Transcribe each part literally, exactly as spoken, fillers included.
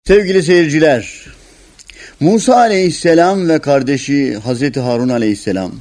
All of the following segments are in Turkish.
Sevgili seyirciler, Musa aleyhisselam ve kardeşi Hazreti Harun aleyhisselam,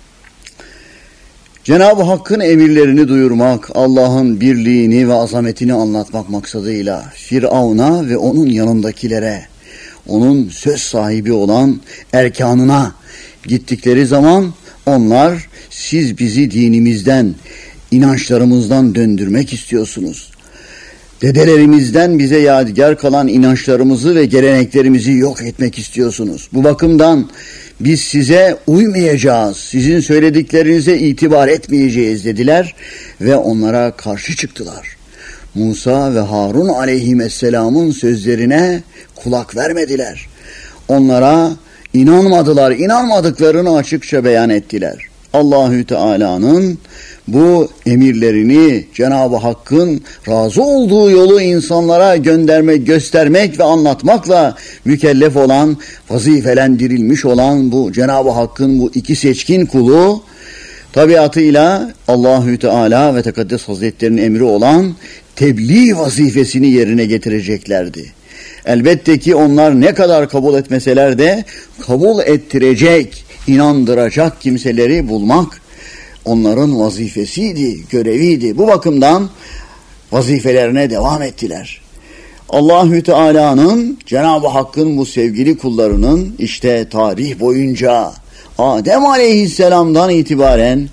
Cenab-ı Hakk'ın emirlerini duyurmak, Allah'ın birliğini ve azametini anlatmak maksadıyla Firavun'a ve onun yanındakilere, onun söz sahibi olan erkanına gittikleri zaman onlar, siz bizi dinimizden, inançlarımızdan döndürmek istiyorsunuz. Dedelerimizden bize yadigar kalan inançlarımızı ve geleneklerimizi yok etmek istiyorsunuz. Bu bakımdan biz size uymayacağız, sizin söylediklerinize itibar etmeyeceğiz dediler ve onlara karşı çıktılar. Musa ve Harun aleyhisselamın sözlerine kulak vermediler. Onlara inanmadılar, inanmadıklarını açıkça beyan ettiler. Allahü Teala'nın bu emirlerini, Cenab-ı Hakk'ın razı olduğu yolu insanlara göndermek, göstermek ve anlatmakla mükellef olan, vazifelendirilmiş olan bu Cenab-ı Hakk'ın bu iki seçkin kulu, tabiatıyla Allahü Teala ve Tekaddes Hazretleri'nin emri olan tebliğ vazifesini yerine getireceklerdi. Elbette ki onlar ne kadar kabul etmeseler de kabul ettirecek, inandıracak kimseleri bulmak onların vazifesiydi, göreviydi. Bu bakımdan vazifelerine devam ettiler. Allahü Teala'nın, Cenab-ı Hakk'ın bu sevgili kullarının işte tarih boyunca Adem Aleyhisselam'dan itibaren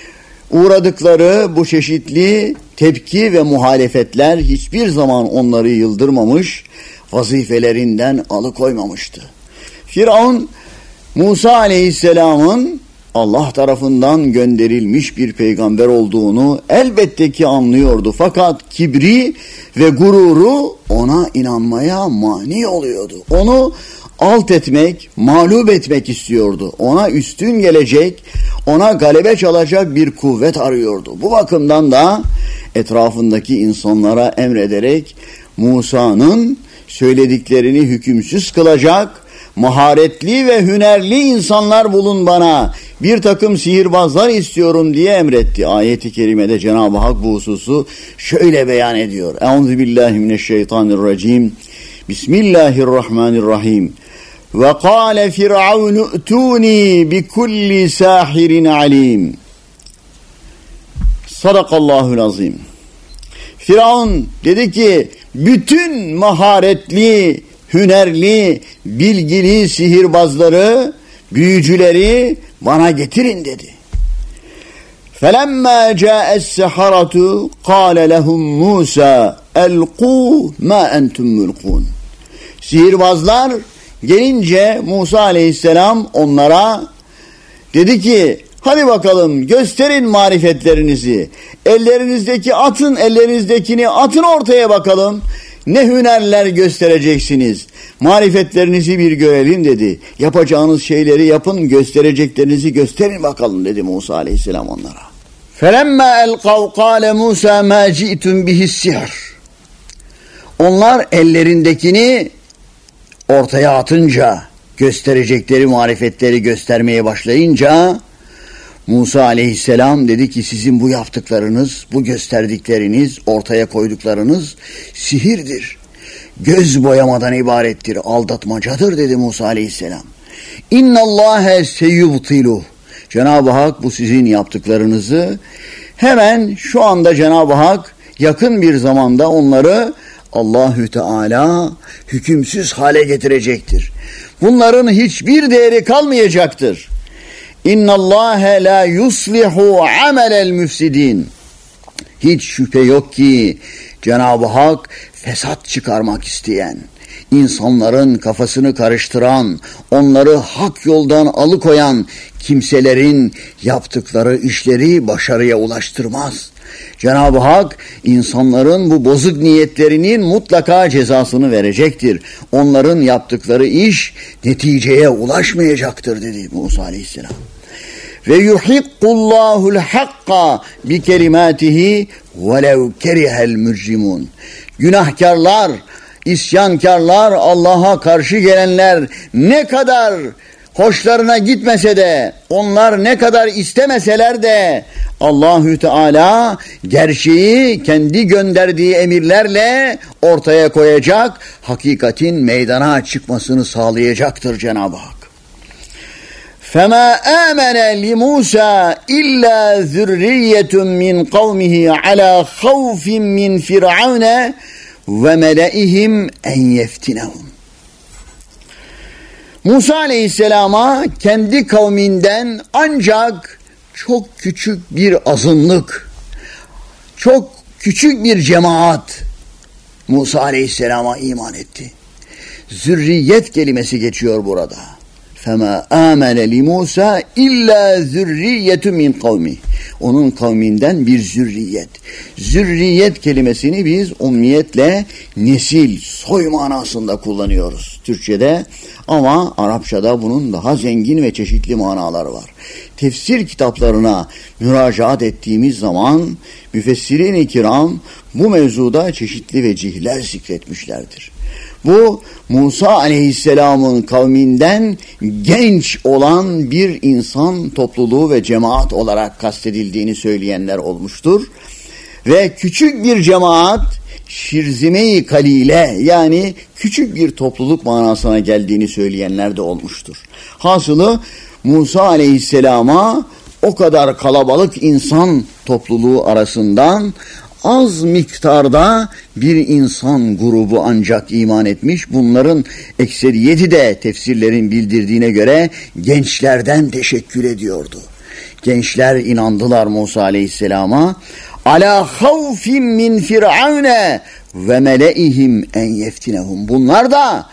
uğradıkları bu çeşitli tepki ve muhalefetler hiçbir zaman onları yıldırmamış, vazifelerinden alıkoymamıştı. Firavun, Musa Aleyhisselam'ın Allah tarafından gönderilmiş bir peygamber olduğunu elbette ki anlıyordu. Fakat kibri ve gururu ona inanmaya mani oluyordu. Onu alt etmek, mağlup etmek istiyordu. Ona üstün gelecek, ona galebe çalacak bir kuvvet arıyordu. Bu bakımdan da etrafındaki insanlara emrederek Musa'nın söylediklerini hükümsüz kılacak, maharetli ve hünerli insanlar bulun bana, bir takım sihirbazlar istiyorum diye emretti. Ayet-i kerimede Cenab-ı Hak bu hususu şöyle beyan ediyor. Euzubillahimineşşeytanirracim. Bismillahirrahmanirrahim. Ve kâle firavunu ütûni bi kulli sâhirin alim. Sadakallahul azim. Firavun dedi ki, bütün maharetli, hünerli, bilgili sihirbazları, büyücüleri bana getirin dedi. فَلَمَّا جَاءَ السَّحَرَةُ قَالَ لَهُمْ مُوسَى اَلْقُوا مَا أَنْتُمْ مُلْقُونَ. Sihirbazlar gelince Musa aleyhisselam onlara dedi ki, hadi bakalım gösterin marifetlerinizi. Ellerinizdeki atın, ellerinizdekini atın ortaya bakalım. Ne hünerler göstereceksiniz. Marifetlerinizi bir görelim dedi. Yapacağınız şeyleri yapın, göstereceklerinizi gösterin bakalım dedi Musa aleyhisselam onlara. فَلَمَّا أَلْقَوْ قَالَ مُوسَى مَا جِئْتُمْ بِهِ السِّحْرِ. Onlar ellerindekini ortaya atınca, gösterecekleri marifetleri göstermeye başlayınca Musa aleyhisselam dedi ki, sizin bu yaptıklarınız, bu gösterdikleriniz, ortaya koyduklarınız sihirdir. Göz boyamadan ibarettir, aldatmacadır dedi Musa aleyhisselam. İnnallâhe seyubtiluh. Cenab-ı Hak bu sizin yaptıklarınızı hemen şu anda Cenab-ı Hak yakın bir zamanda onları Allahü Teala hükümsüz hale getirecektir. Bunların hiçbir değeri kalmayacaktır. İnnallâhe lâ yuslihu amelel müfsidin. Hiç şüphe yok ki Cenab-ı Hak fesat çıkarmak isteyen, insanların kafasını karıştıran, onları hak yoldan alıkoyan kimselerin yaptıkları işleri başarıya ulaştırmaz. Cenab-ı Hak insanların bu bozuk niyetlerinin mutlaka cezasını verecektir. Onların yaptıkları iş neticeye ulaşmayacaktır dedi Musa aleyhisselam. Ve yuhikkullahul hakka bi kelimatihi velev kerihel mücrimun. Günahkarlar, isyankarlar, Allah'a karşı gelenler ne kadar hoşlarına gitmese de, onlar ne kadar istemeseler de Allahü Teala gerçeği kendi gönderdiği emirlerle ortaya koyacak, hakikatin meydana çıkmasını sağlayacaktır Cenab-ı Hak. فَمَا آمَنَ لِمُوسَى إِلَّا ذُرِّيَّةٌ مِّنْ قَوْمِهِ عَلَى خَوْفٍ مِّنْ فِرْعَوْنَ وَمَلَئِهِمْ اَنْ يَفْتِنَهُمْ. Musa Aleyhisselam'a kendi kavminden ancak çok küçük bir azınlık, çok küçük bir cemaat Musa Aleyhisselam'a iman etti. Zürriyet kelimesi geçiyor burada. فَمَا آمَنَ لِمُوسَى اِلَّا ذُرِّيَّةٌ مِنْ قَوْمِهِ. Onun kavminden bir zürriyet. Zürriyet kelimesini biz ummiyetle nesil, soy manasında kullanıyoruz Türkçe'de. Ama Arapçada bunun daha zengin ve çeşitli manaları var. Tefsir kitaplarına müracaat ettiğimiz zaman müfessirin-i kiram bu mevzuda çeşitli vecihler zikretmişlerdir. Bu Musa Aleyhisselam'ın kavminden genç olan bir insan topluluğu ve cemaat olarak kastedildiğini söyleyenler olmuştur. Ve küçük bir cemaat şirzime-i kalile, yani küçük bir topluluk manasına geldiğini söyleyenler de olmuştur. Hasılı Musa Aleyhisselam'a o kadar kalabalık insan topluluğu arasından az miktarda bir insan grubu ancak iman etmiş. Bunların ekseriyeti de tefsirlerin bildirdiğine göre gençlerden teşekkür ediyordu. Gençler inandılar Musa Aleyhisselam'a. Ala havfin min firavne ve meleihim en yeftinehum. Bunlar da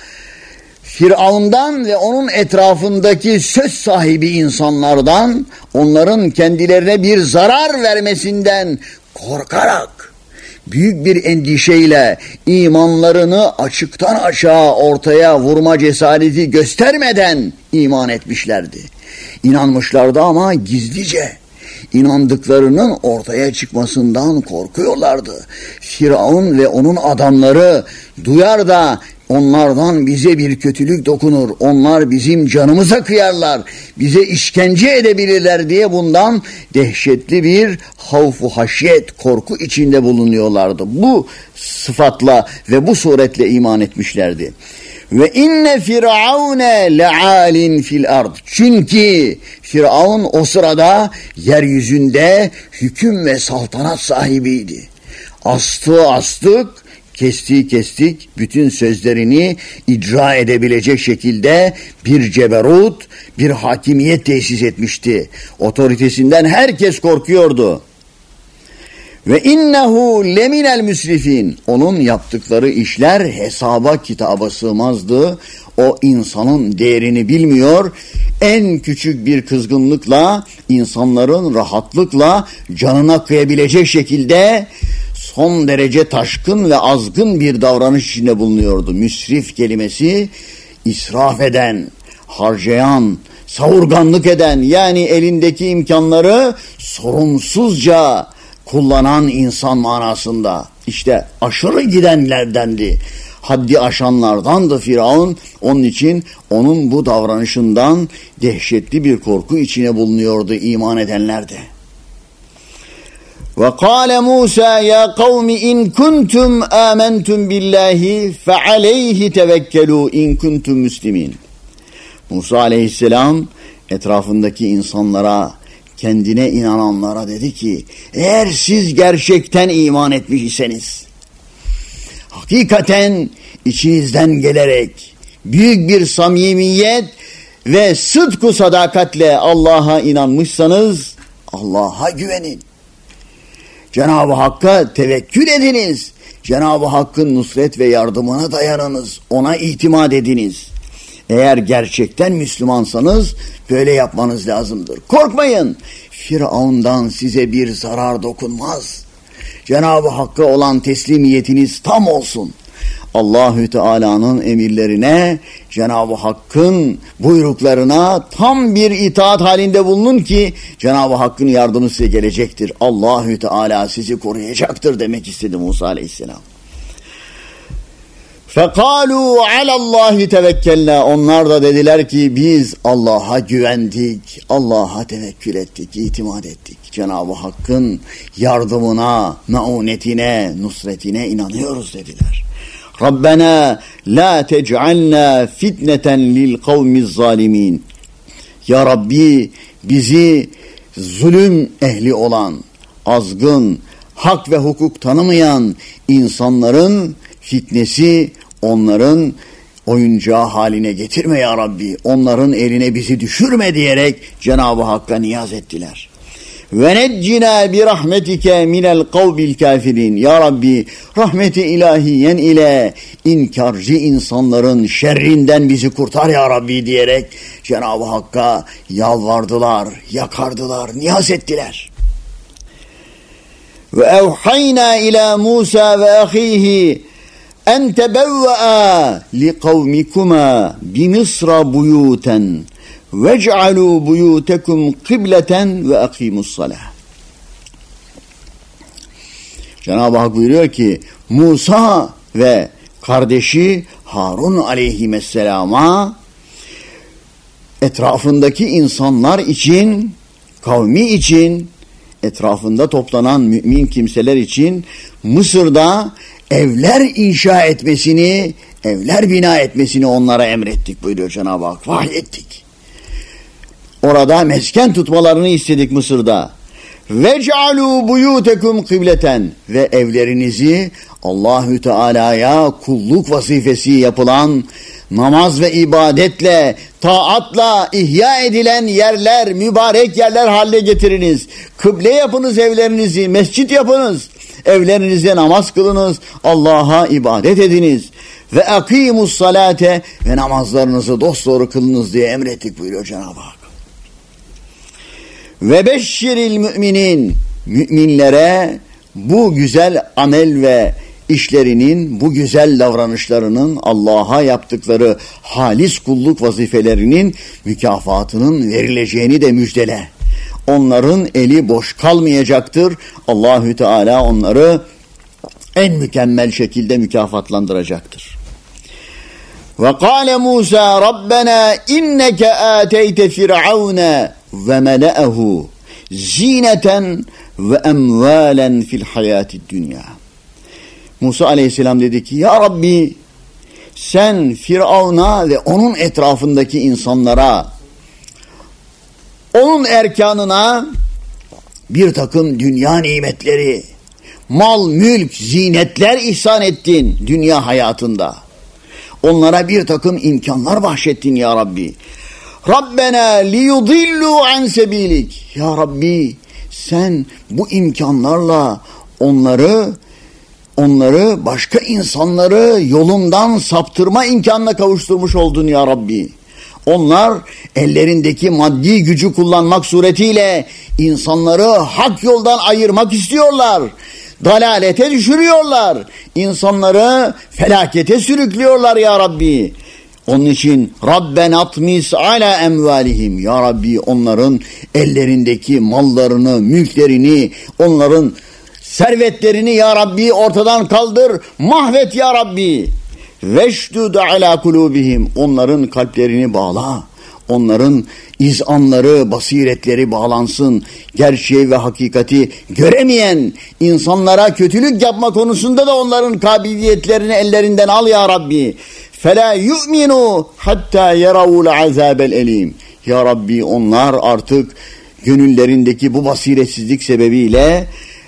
Firavundan ve onun etrafındaki söz sahibi insanlardan, onların kendilerine bir zarar vermesinden korkarak, büyük bir endişeyle imanlarını açıktan aşağı ortaya vurma cesareti göstermeden iman etmişlerdi. İnanmışlardı ama gizlice. İnandıklarının ortaya çıkmasından korkuyorlardı. Firavun ve onun adamları duyar da onlardan bize bir kötülük dokunur, onlar bizim canımıza kıyarlar, bize işkence edebilirler diye bundan dehşetli bir havfu haşyet, korku içinde bulunuyorlardı. Bu sıfatla ve bu suretle iman etmişlerdi. Ve inne firavune le'alin fil ard. Çünkü Firavun o sırada yeryüzünde hüküm ve saltanat sahibiydi. Astığı astık, kestiği kestik, bütün sözlerini icra edebilecek şekilde bir ceberut, bir hakimiyet tesis etmişti. Otoritesinden herkes korkuyordu. Ve innehu leminel müsrifin. Onun yaptıkları işler hesaba kitaba sığmazdı. O insanın değerini bilmiyor. En küçük bir kızgınlıkla, insanların rahatlıkla canına kıyabilecek şekilde son derece taşkın ve azgın bir davranış içinde bulunuyordu. Müsrif kelimesi israf eden, harcayan, savurganlık eden, yani elindeki imkanları sorunsuzca kullanan insan manasında. İşte aşırı gidenlerdendi. Haddi aşanlardandı Firavun. Onun için onun bu davranışından dehşetli bir korku içine bulunuyordu iman edenler de. Ve kâle Musa ya kavmi in kuntum âmentum billahi fe aleyhi tevekkelû in kuntum müslimin. Musa Aleyhisselam etrafındaki insanlara, kendine inananlara dedi ki, eğer siz gerçekten iman etmiş iseniz, hakikaten içinizden gelerek büyük bir samimiyet ve sıdku sadakatle Allah'a inanmışsanız, Allah'a güvenin. Cenab-ı Hakk'a tevekkül ediniz. Cenab-ı Hakk'ın nusret ve yardımına dayanınız. Ona itimat ediniz. Eğer gerçekten Müslümansanız böyle yapmanız lazımdır. Korkmayın. Firavundan size bir zarar dokunmaz. Cenab-ı Hakk'a olan teslimiyetiniz tam olsun. Allahü Teala'nın emirlerine, Cenab-ı Hakk'ın buyruklarına tam bir itaat halinde bulunun ki Cenab-ı Hakk'ın yardımı size gelecektir. Allahü Teala sizi koruyacaktır demek istedi Musa Aleyhisselam. فَقَالُوا عَلَى اللّٰهِ تَوَكَّلْنَا Onlar da dediler ki biz Allah'a güvendik, Allah'a tevekkül ettik, itimat ettik. Cenab-ı Hakk'ın yardımına, maunetine, nusretine inanıyoruz dediler. Rabbena la tec'alna fitneten lil kavmiz zalimin. Ya Rabbi bizi zulüm ehli olan, azgın, hak ve hukuk tanımayan insanların fitnesi, onların oyuncağı haline getirme ya Rabbi. Onların eline bizi düşürme diyerek Cenab-ı Hakk'a niyaz ettiler. Ve neccina bi rahmetike minel kavbil kafirin. Ya Rabbi rahmeti ilahiyen ile inkarcı insanların şerrinden bizi kurtar ya Rabbi diyerek Cenab-ı Hakk'a yalvardılar, yakardılar, niyaz ettiler. Ve evhayna ila Musa ve ahihi en tebevve'a li kavmikuma bi Mısra buyuten vec'alû buyûtekum kıbleten ve akîmussalâh. Cenab-ı Hak buyuruyor ki Musa ve kardeşi Harun aleyhisselama etrafındaki insanlar için, kavmi için, etrafında toplanan mümin kimseler için Mısır'da evler inşa etmesini, evler bina etmesini onlara emrettik buyuruyor Cenab-ı Hak. Vahyettik. Orada mesken tutmalarını istedik Mısır'da. Vec'alû buyûtekum kıbleten ve evlerinizi Allahü Teala'ya kulluk vazifesi yapılan, namaz ve ibadetle, taatla ihya edilen yerler, mübarek yerler haline getiriniz. Kıble yapınız evlerinizi, mescit yapınız. Evlerinizde namaz kılınız, Allah'a ibadet ediniz. Ve akimus salate ve namazlarınızı dosdoğru kılınız diye emrettik buyuruyor Cenab-ı Hak. Ve beşşiril müminin, müminlere bu güzel amel ve işlerinin, bu güzel davranışlarının, Allah'a yaptıkları halis kulluk vazifelerinin mükafatının verileceğini de müjdele. Onların eli boş kalmayacaktır. Allahü Teala onları en mükemmel şekilde mükafatlandıracaktır. Ve kâle Musa Rabbena inneke âteyte firavne ve mele'ehu zineten ve emvalen fil hayatid dünya. Musa aleyhisselam dedi ki ya Rabbi sen Firavun'a ve onun etrafındaki insanlara, onun erkanına bir takım dünya nimetleri, mal, mülk, zinetler ihsan ettin dünya hayatında. Onlara bir takım imkanlar bahşettin ya Rabbi. Rabbena liyudillu an sebilik. Ya Rabbi sen bu imkanlarla onları onları başka insanları yolundan saptırma imkanına kavuşturmuş oldun ya Rabbi. Onlar ellerindeki maddi gücü kullanmak suretiyle insanları hak yoldan ayırmak istiyorlar. Dalalete düşürüyorlar. İnsanları felakete sürüklüyorlar ya Rabbi. Onun için Rabben atmis ala emvalihim. Ya Rabbi onların ellerindeki mallarını, mülklerini, onların servetlerini ya Rabbi ortadan kaldır. Mahvet ya Rabbi. Veşdud ala kulubihim. Onların kalplerini bağla. Onların izanları, basiretleri bağlansın. Gerçeği ve hakikati göremeyen insanlara kötülük yapma konusunda da onların kabiliyetlerini ellerinden al ya Rabbi. فَلَا يُؤْمِنُوا حَتَّى يَرَوُوا الْعَذَابَ الْاَلِيمِ. Ya Rabbi onlar artık gönüllerindeki bu basiretsizlik sebebiyle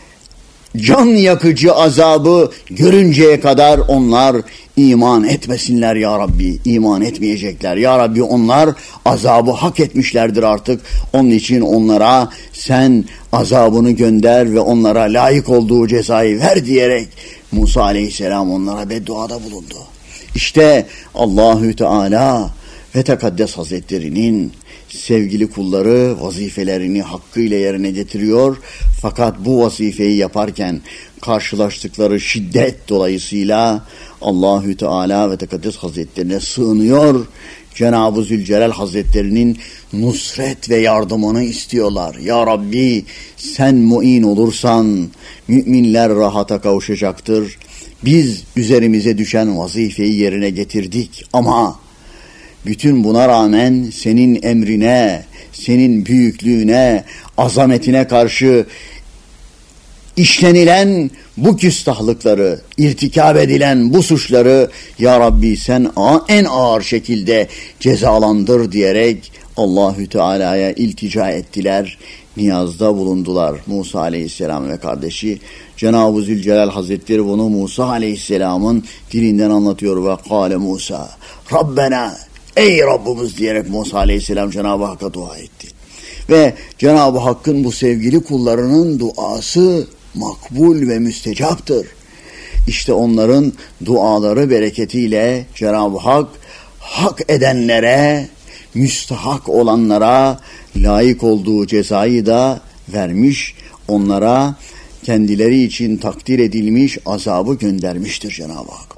can yakıcı azabı görünceye kadar onlar iman etmesinler ya Rabbi. İman etmeyecekler. Ya Rabbi onlar azabı hak etmişlerdir artık. Onun için onlara sen azabını gönder ve onlara layık olduğu cezayı ver diyerek Musa aleyhisselam onlara bedduada bulundu. İşte Allahü Teala ve Tekaddes Hazretleri'nin sevgili kulları vazifelerini hakkıyla yerine getiriyor. Fakat bu vazifeyi yaparken karşılaştıkları şiddet dolayısıyla Allahü Teala ve Tekaddes Hazretlerine sığınıyor. Cenab-ı Zülcelal Hazretlerinin nusret ve yardımını istiyorlar. Ya Rabbi sen muin olursan müminler rahata kavuşacaktır. Biz üzerimize düşen vazifeyi yerine getirdik ama bütün buna rağmen senin emrine, senin büyüklüğüne, azametine karşı işlenilen bu küstahlıkları, irtikab edilen bu suçları ya Rabbi sen en ağır şekilde cezalandır diyerek Allahü Teala'ya iltica ettiler, niyazda bulundular Musa Aleyhisselam ve kardeşi. Cenab-ı Zülcelal Hazretleri bunu Musa Aleyhisselam'ın dilinden anlatıyor ve kâle Musa Rabbena, ey Rabbimiz diyerek Musa Aleyhisselam Cenab-ı Hakk'a dua etti. Ve Cenab-ı Hakk'ın bu sevgili kullarının duası makbul ve müstecaptır. İşte onların duaları bereketiyle Cenab-ı Hak hak edenlere, müstahak olanlara layık olduğu cezayı da vermiş, onlara kendileri için takdir edilmiş azabı göndermiştir Cenab-ı Hak.